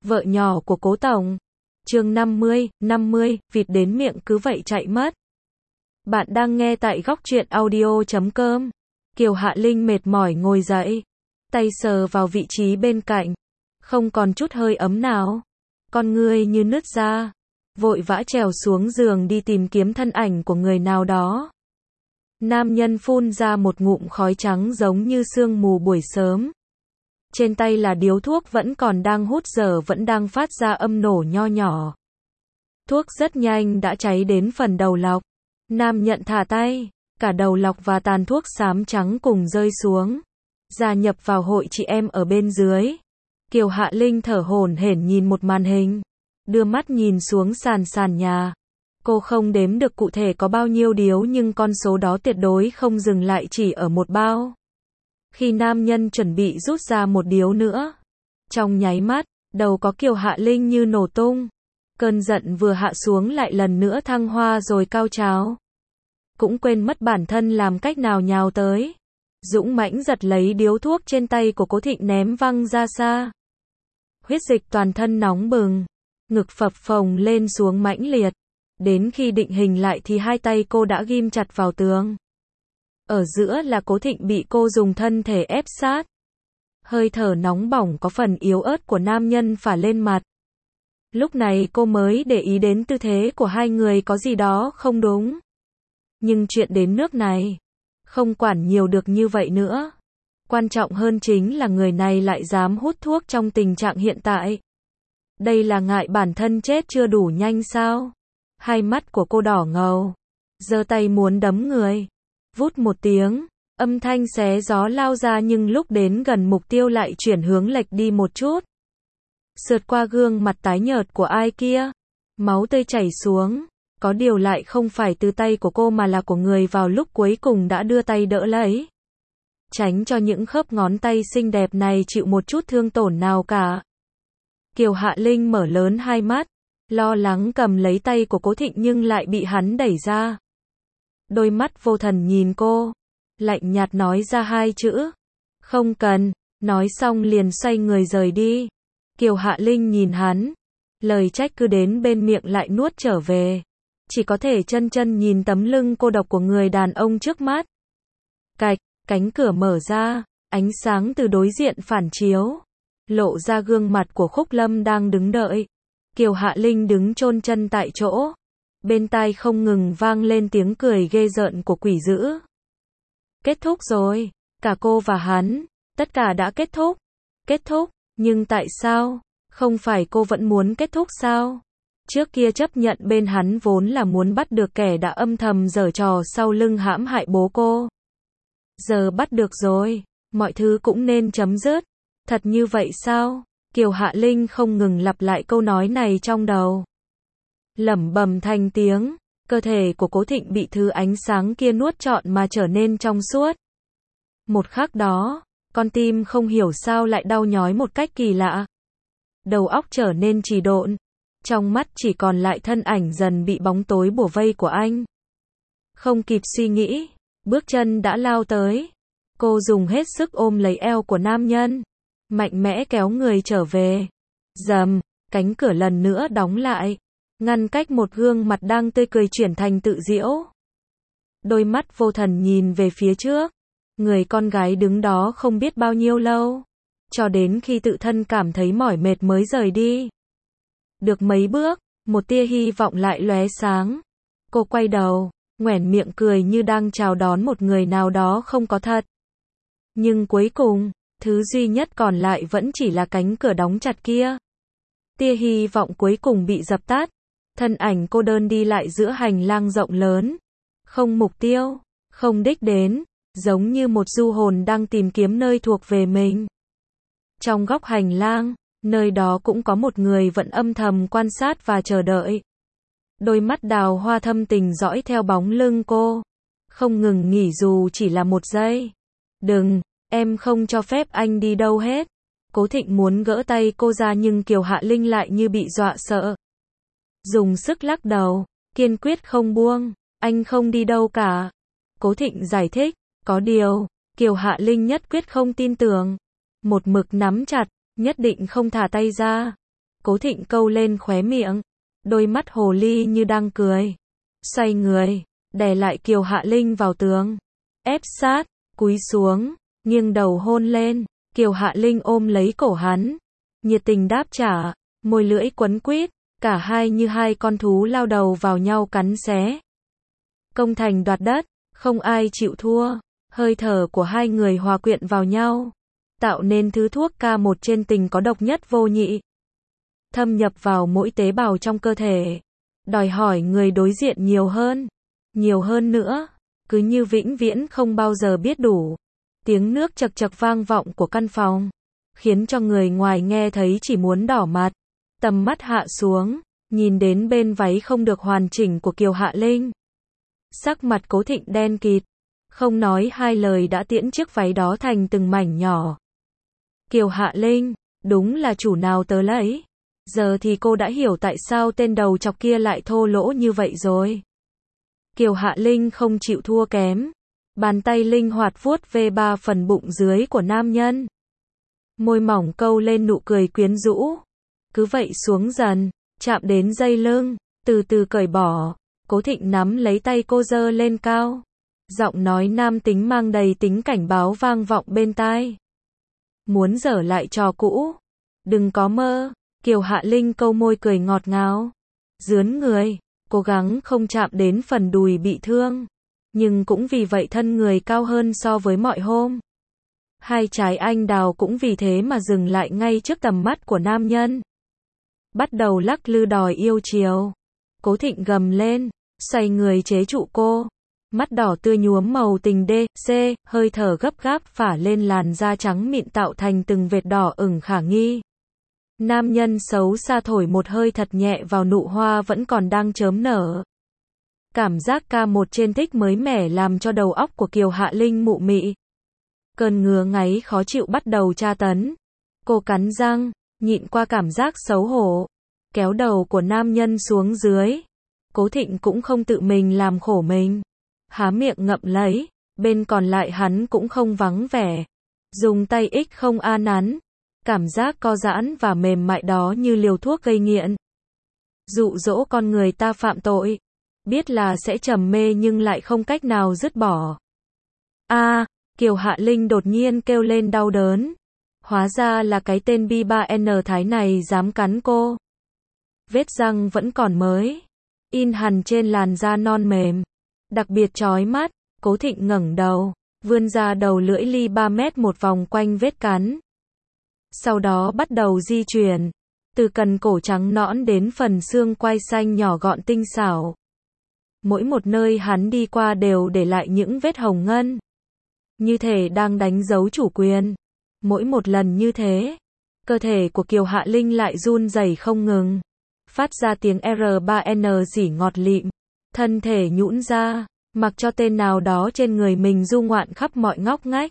vợ nhỏ của Cố Tổng. Chương 50, vịt đến miệng cứ vậy chạy mất. Bạn đang nghe tại góc truyện audio.com. Kiều Hạ Linh mệt mỏi ngồi dậy, tay sờ vào vị trí bên cạnh, không còn chút hơi ấm nào. Con ngươi như nứt ra, vội vã trèo xuống giường đi tìm kiếm thân ảnh của người nào đó. Nam nhân phun ra một ngụm khói trắng giống như sương mù buổi sớm. Trên tay là điếu thuốc vẫn còn đang hút giờ vẫn đang phát ra âm nổ nho nhỏ. Thuốc rất nhanh đã cháy đến phần đầu lọc. Nam nhận thả tay, cả đầu lọc và tàn thuốc xám trắng cùng rơi xuống. Gia nhập vào hội chị em ở bên dưới. Kiều Hạ Linh thở hổn hển nhìn một màn hình, đưa mắt nhìn xuống sàn nhà. Cô không đếm được cụ thể có bao nhiêu điếu nhưng con số đó tuyệt đối không dừng lại chỉ ở một bao. Khi nam nhân chuẩn bị rút ra một điếu nữa, trong nháy mắt, đầu có Kiều Hạ Linh như nổ tung. Cơn giận vừa hạ xuống lại lần nữa thăng hoa rồi cao trào. Cũng quên mất bản thân làm cách nào nhào tới. Dũng mãnh giật lấy điếu thuốc trên tay của Cố Thịnh ném văng ra xa. Huyết dịch toàn thân nóng bừng, ngực phập phồng lên xuống mãnh liệt. Đến khi định hình lại thì hai tay cô đã ghim chặt vào tường. Ở giữa là Cố Thịnh bị cô dùng thân thể ép sát. Hơi thở nóng bỏng có phần yếu ớt của nam nhân phả lên mặt. Lúc này cô mới để ý đến tư thế của hai người có gì đó không đúng. Nhưng chuyện đến nước này, không quản nhiều được như vậy nữa. Quan trọng hơn chính là người này lại dám hút thuốc trong tình trạng hiện tại. Đây là ngại bản thân chết chưa đủ nhanh sao? Hai mắt của cô đỏ ngầu, giơ tay muốn đấm người. Vút một tiếng, âm thanh xé gió lao ra nhưng lúc đến gần mục tiêu lại chuyển hướng lệch đi một chút. Sượt qua gương mặt tái nhợt của ai kia, máu tươi chảy xuống, có điều lại không phải từ tay của cô mà là của người vào lúc cuối cùng đã đưa tay đỡ lấy. Tránh cho những khớp ngón tay xinh đẹp này chịu một chút thương tổn nào cả. Kiều Hạ Linh mở lớn hai mắt, lo lắng cầm lấy tay của Cố Thịnh nhưng lại bị hắn đẩy ra. Đôi mắt vô thần nhìn cô, lạnh nhạt nói ra hai chữ. Không cần, nói xong liền xoay người rời đi. Kiều Hạ Linh nhìn hắn, lời trách cứ đến bên miệng lại nuốt trở về. Chỉ có thể chân nhìn tấm lưng cô độc của người đàn ông trước mắt. Cạch, cánh cửa mở ra, ánh sáng từ đối diện phản chiếu, lộ ra gương mặt của Khúc Lâm đang đứng đợi. Kiều Hạ Linh đứng chôn chân tại chỗ, bên tai không ngừng vang lên tiếng cười ghê rợn của quỷ dữ. Kết thúc rồi, cả cô và hắn, tất cả đã kết thúc. Kết thúc, nhưng tại sao? Không phải cô vẫn muốn kết thúc sao? Trước kia chấp nhận bên hắn vốn là muốn bắt được kẻ đã âm thầm giở trò sau lưng hãm hại bố cô. Giờ bắt được rồi, mọi thứ cũng nên chấm dứt. Thật như vậy sao? Kiều Hạ Linh không ngừng lặp lại câu nói này trong đầu. Lẩm bẩm thành tiếng, cơ thể của Cố Thịnh bị thứ ánh sáng kia nuốt trọn mà trở nên trong suốt. Một khắc đó, con tim không hiểu sao lại đau nhói một cách kỳ lạ. Đầu óc trở nên trì độn, trong mắt chỉ còn lại thân ảnh dần bị bóng tối bủa vây của anh. Không kịp suy nghĩ, bước chân đã lao tới. Cô dùng hết sức ôm lấy eo của nam nhân, mạnh mẽ kéo người trở về. Rầm, cánh cửa lần nữa đóng lại, ngăn cách một gương mặt đang tươi cười chuyển thành tự giễu. Đôi mắt vô thần nhìn về phía trước, người con gái đứng đó không biết bao nhiêu lâu, cho đến khi tự thân cảm thấy mỏi mệt mới rời đi. Được mấy bước, một tia hy vọng lại lóe sáng. Cô quay đầu, nhoẻn miệng cười như đang chào đón một người nào đó không có thật. Nhưng cuối cùng, thứ duy nhất còn lại vẫn chỉ là cánh cửa đóng chặt kia. Tia hy vọng cuối cùng bị dập tắt. Thân ảnh cô đơn đi lại giữa hành lang rộng lớn. Không mục tiêu, không đích đến, giống như một du hồn đang tìm kiếm nơi thuộc về mình. Trong góc hành lang, nơi đó cũng có một người vẫn âm thầm quan sát và chờ đợi. Đôi mắt đào hoa thâm tình dõi theo bóng lưng cô, không ngừng nghỉ dù chỉ là một giây. Đừng, em không cho phép anh đi đâu hết. Cố Thịnh muốn gỡ tay cô ra nhưng Kiều Hạ Linh lại như bị dọa sợ. Dùng sức lắc đầu, kiên quyết không buông, anh không đi đâu cả. Cố Thịnh giải thích, có điều, Kiều Hạ Linh nhất quyết không tin tưởng. Một mực nắm chặt, nhất định không thả tay ra. Cố Thịnh câu lên khóe miệng, đôi mắt hồ ly như đang cười. Xoay người, đè lại Kiều Hạ Linh vào tường, ép sát, cúi xuống, nghiêng đầu hôn lên. Kiều Hạ Linh ôm lấy cổ hắn, nhiệt tình đáp trả, môi lưỡi quấn quýt, cả hai như hai con thú lao đầu vào nhau cắn xé. Công thành đoạt đất, không ai chịu thua, hơi thở của hai người hòa quyện vào nhau, tạo nên thứ thuốc K1 trên tình có độc nhất vô nhị. Thâm nhập vào mỗi tế bào trong cơ thể, đòi hỏi người đối diện nhiều hơn nữa, cứ như vĩnh viễn không bao giờ biết đủ. Tiếng nước chậc chậc vang vọng của căn phòng, khiến cho người ngoài nghe thấy chỉ muốn đỏ mặt. Tầm mắt hạ xuống, nhìn đến bên váy không được hoàn chỉnh của Kiều Hạ Linh. Sắc mặt Cố Thịnh đen kịt, không nói hai lời đã tiễn chiếc váy đó thành từng mảnh nhỏ. Kiều Hạ Linh, đúng là chủ nào tớ lấy. Giờ thì cô đã hiểu tại sao tên đầu chọc kia lại thô lỗ như vậy rồi. Kiều Hạ Linh không chịu thua kém. Bàn tay linh hoạt vuốt về ba phần bụng dưới của nam nhân. Môi mỏng câu lên nụ cười quyến rũ. Cứ vậy xuống dần, chạm đến dây lưng, từ từ cởi bỏ. Cố Thịnh nắm lấy tay cô giơ lên cao. Giọng nói nam tính mang đầy tính cảnh báo vang vọng bên tai. Muốn dở lại trò cũ? Đừng có mơ. Kiều Hạ Linh câu môi cười ngọt ngào. Dướn người, cố gắng không chạm đến phần đùi bị thương. Nhưng cũng vì vậy thân người cao hơn so với mọi hôm. Hai trái anh đào cũng vì thế mà dừng lại ngay trước tầm mắt của nam nhân. Bắt đầu lắc lư đòi yêu chiều. Cố Thịnh gầm lên, xoay người chế trụ cô. Mắt đỏ tươi nhuốm màu tình D.C, hơi thở gấp gáp phả lên làn da trắng mịn tạo thành từng vệt đỏ ửng khả nghi. Nam nhân xấu xa thổi một hơi thật nhẹ vào nụ hoa vẫn còn đang chớm nở. Cảm giác K1 trên thích mới mẻ làm cho đầu óc của Kiều Hạ Linh mụ mị. Cơn ngứa ngáy khó chịu bắt đầu tra tấn. Cô cắn răng, nhịn qua cảm giác xấu hổ, kéo đầu của nam nhân xuống dưới. Cố Thịnh cũng không tự mình làm khổ mình. Há miệng ngậm lấy, bên còn lại hắn cũng không vắng vẻ. Dùng tay không nắn. Cảm giác co giãn và mềm mại đó như liều thuốc gây nghiện. Dụ dỗ con người ta phạm tội. Biết là sẽ trầm mê nhưng lại không cách nào dứt bỏ. Kiều Hạ Linh đột nhiên kêu lên đau đớn. Hóa ra là cái tên B3N Thái này dám cắn cô. Vết răng vẫn còn mới, in hằn trên làn da non mềm, đặc biệt chói mắt. Cố Thịnh ngẩng đầu, vươn ra đầu lưỡi ly 3 mét một vòng quanh vết cắn. Sau đó bắt đầu di chuyển, từ cần cổ trắng nõn đến phần xương quai xanh nhỏ gọn tinh xảo. Mỗi một nơi hắn đi qua đều để lại những vết hồng ngân. Như thể đang đánh dấu chủ quyền. Mỗi một lần như thế, cơ thể của Kiều Hạ Linh lại run rẩy không ngừng. Phát ra tiếng R3N rỉ ngọt lịm. Thân thể nhũn ra, mặc cho tên nào đó trên người mình du ngoạn khắp mọi ngóc ngách.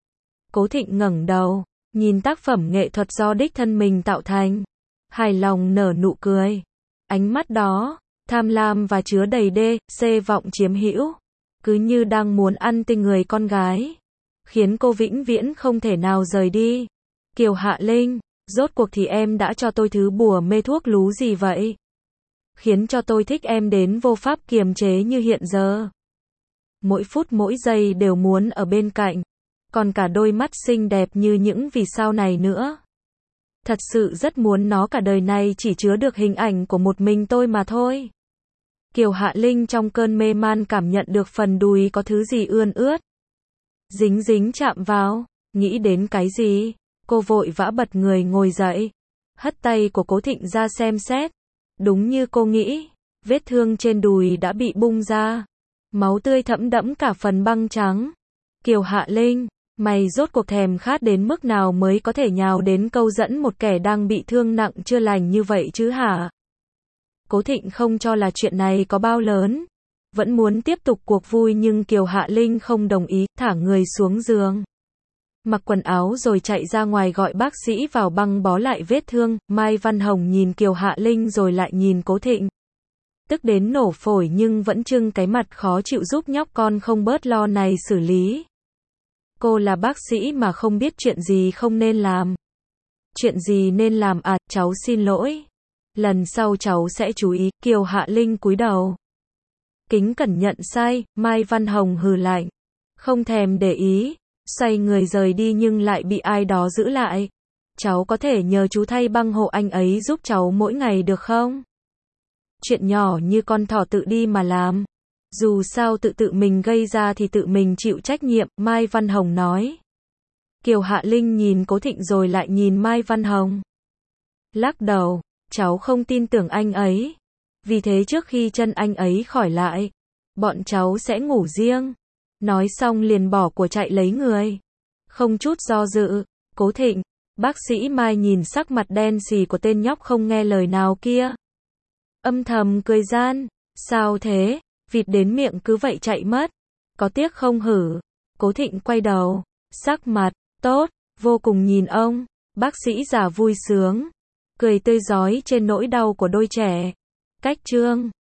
Cố Thịnh ngẩng đầu, nhìn tác phẩm nghệ thuật do đích thân mình tạo thành. Hài lòng nở nụ cười. Ánh mắt đó, tham lam và chứa đầy D.C vọng chiếm hữu. Cứ như đang muốn ăn tinh người con gái. Khiến cô vĩnh viễn không thể nào rời đi. Kiều Hạ Linh, rốt cuộc thì em đã cho tôi thứ bùa mê thuốc lú gì vậy? Khiến cho tôi thích em đến vô pháp kiềm chế như hiện giờ. Mỗi phút mỗi giây đều muốn ở bên cạnh. Còn cả đôi mắt xinh đẹp như những vì sao này nữa. Thật sự rất muốn nó cả đời này chỉ chứa được hình ảnh của một mình tôi mà thôi. Kiều Hạ Linh trong cơn mê man cảm nhận được phần đùi có thứ gì ươn ướt. Dính dính chạm vào, nghĩ đến cái gì, cô vội vã bật người ngồi dậy. Hất tay của Cố Thịnh ra xem xét. Đúng như cô nghĩ, vết thương trên đùi đã bị bung ra. Máu tươi thẫm đẫm cả phần băng trắng. Kiều Hạ Linh, mày rốt cuộc thèm khát đến mức nào mới có thể nhào đến câu dẫn một kẻ đang bị thương nặng chưa lành như vậy chứ hả? Cố Thịnh không cho là chuyện này có bao lớn. Vẫn muốn tiếp tục cuộc vui nhưng Kiều Hạ Linh không đồng ý, thả người xuống giường. Mặc quần áo rồi chạy ra ngoài gọi bác sĩ vào băng bó lại vết thương. Mai Văn Hồng nhìn Kiều Hạ Linh rồi lại nhìn Cố Thịnh. Tức đến nổ phổi nhưng vẫn trưng cái mặt khó chịu giúp nhóc con không bớt lo này xử lý. Cô là bác sĩ mà không biết chuyện gì không nên làm. Chuyện gì nên làm à, cháu xin lỗi. Lần sau cháu sẽ chú ý, Kiều Hạ Linh cúi đầu. Kính cẩn nhận sai, Mai Văn Hồng hừ lạnh. Không thèm để ý, xoay người rời đi nhưng lại bị ai đó giữ lại. Cháu có thể nhờ chú thay băng hộ anh ấy giúp cháu mỗi ngày được không? Chuyện nhỏ như con thỏ tự đi mà làm. Dù sao tự mình gây ra thì tự mình chịu trách nhiệm, Mai Văn Hồng nói. Kiều Hạ Linh nhìn Cố Thịnh rồi lại nhìn Mai Văn Hồng. Lắc đầu, cháu không tin tưởng anh ấy. Vì thế trước khi chân anh ấy khỏi lại, bọn cháu sẽ ngủ riêng. Nói xong liền bỏ của chạy lấy người. Không chút do dự, Cố Thịnh, bác sĩ Mai nhìn sắc mặt đen xì của tên nhóc không nghe lời nào kia. Âm thầm cười gian, sao thế, vịt đến miệng cứ vậy chạy mất. Có tiếc không hử? Cố Thịnh quay đầu, sắc mặt tốt, vô cùng nhìn ông, bác sĩ già vui sướng, cười tươi rói trên nỗi đau của đôi trẻ. Cách chương